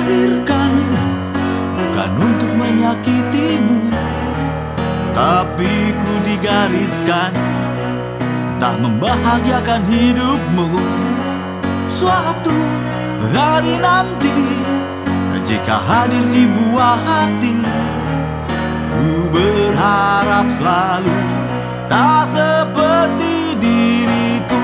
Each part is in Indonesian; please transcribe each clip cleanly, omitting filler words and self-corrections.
dilahirkan bukan untuk menyakitimu, tapi ku digariskan tak membahagiakan hidupmu. Suatu hari nanti, jika hadir si buah hati, ku berharap selalu tak seperti diriku.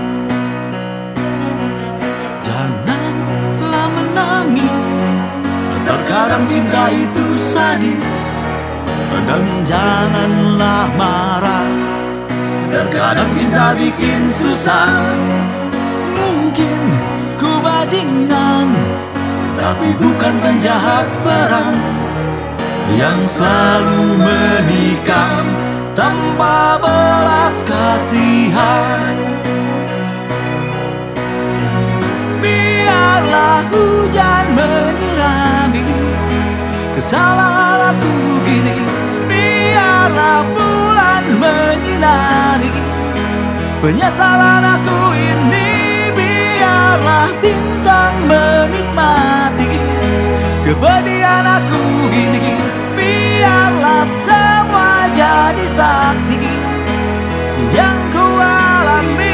Janganlah menangis, terkadang cinta itu sadis. Dan janganlah marah, terkadang cinta bikin susah. Mungkin ku bajingan, tapi bukan penjahat perang yang selalu menikam tanpa belas kasihan. Biarlah hujan menyirami kesalahan aku gini, biarlah bulan menyinari penyesalan aku ini, biarlah bintang menikmati kepedihan aku ini, biarlah semua jadi saksi yang ku alami.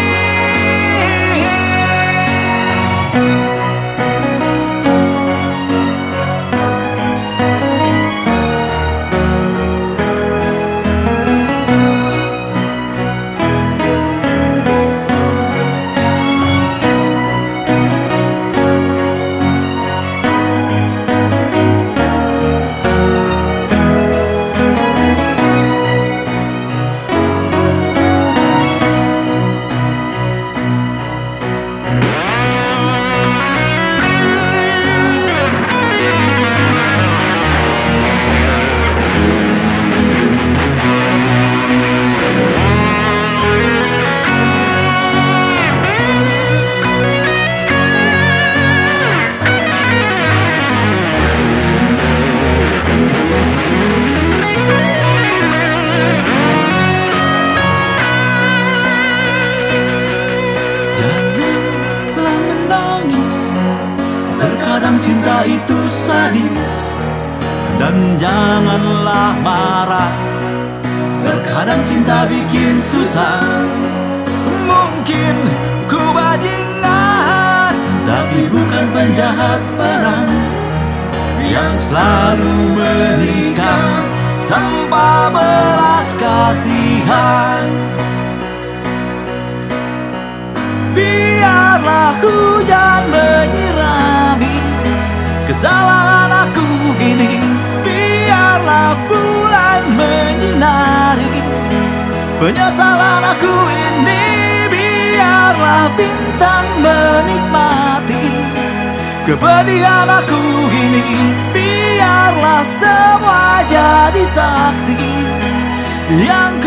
Janganlah menangis, terkadang cinta itu sadis. Dan janganlah marah, terkadang cinta bikin susah. Mungkin ku bajingan, tapi bukan penjahat perang yang selalu menikam tanpa belas kasihan. Biarlah hujan menyirami kesalahan aku gini, biarlah bulan menyinari penyesalan aku ini, biarlah bintang menikmati kepedihan aku ini, biarlah semua jadi saksi yang